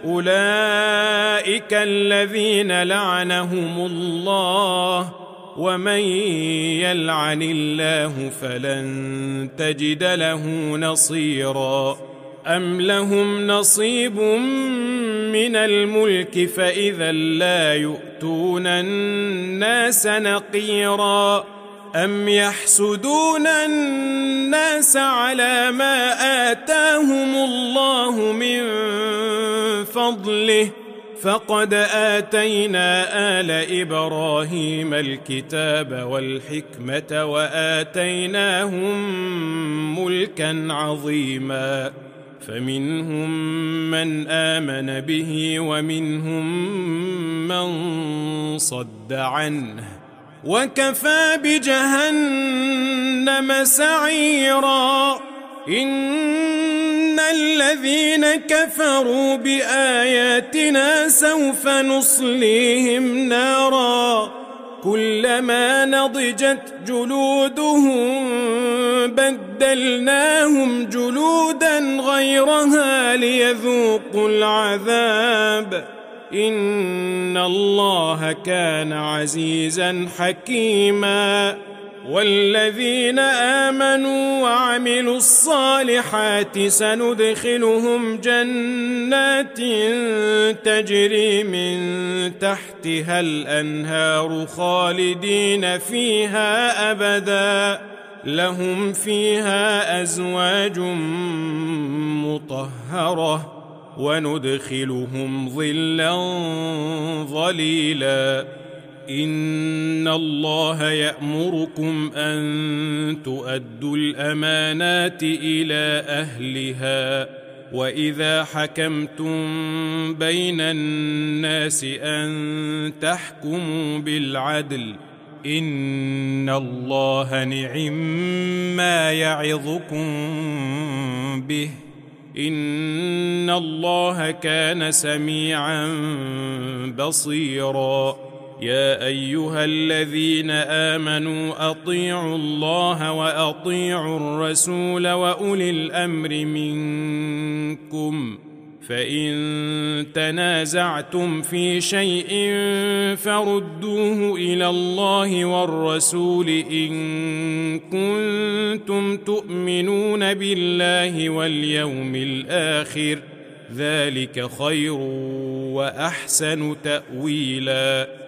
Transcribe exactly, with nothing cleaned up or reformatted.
أولئك الذين لعنهم الله، ومن يلعن الله فلن تجد له نصيرا. أم لهم نصيب من الملك فإذا لا يؤتون الناس نقيرا. أم يحسدون الناس على ما آتاهم الله من فضله، فقد آتينا آل إبراهيم الكتاب والحكمة وآتيناهم ملكا عظيما، فمنهم من آمن به ومنهم من صد عنه، وكفى بجهنم سعيرا. إن الذين كفروا بآياتنا سوف نصليهم نارا كلما نضجت جلودهم بدلناهم جلودا غيرها ليذوقوا العذاب، إن الله كان عزيزا حكيما. والذين آمنوا وعملوا الصالحات سندخلهم جنات تجري من تحتها الأنهار خالدين فيها أبدا، لهم فيها أزواج مطهرة، وندخلهم ظلا ظليلا. إن الله يأمركم أن تؤدوا الأمانات إلى أهلها، وإذا حكمتم بين الناس أن تحكموا بالعدل، إن الله نعم ما يعظكم به، إن الله كان سميعا بصيرا. يا أيها الذين آمنوا أطيعوا الله وأطيعوا الرسول وأولي الأمر منكم، فإن تنازعتم في شيء فردوه إلى الله والرسول إن كنتم تؤمنون بالله واليوم الآخر، ذلك خير وأحسن تأويلا.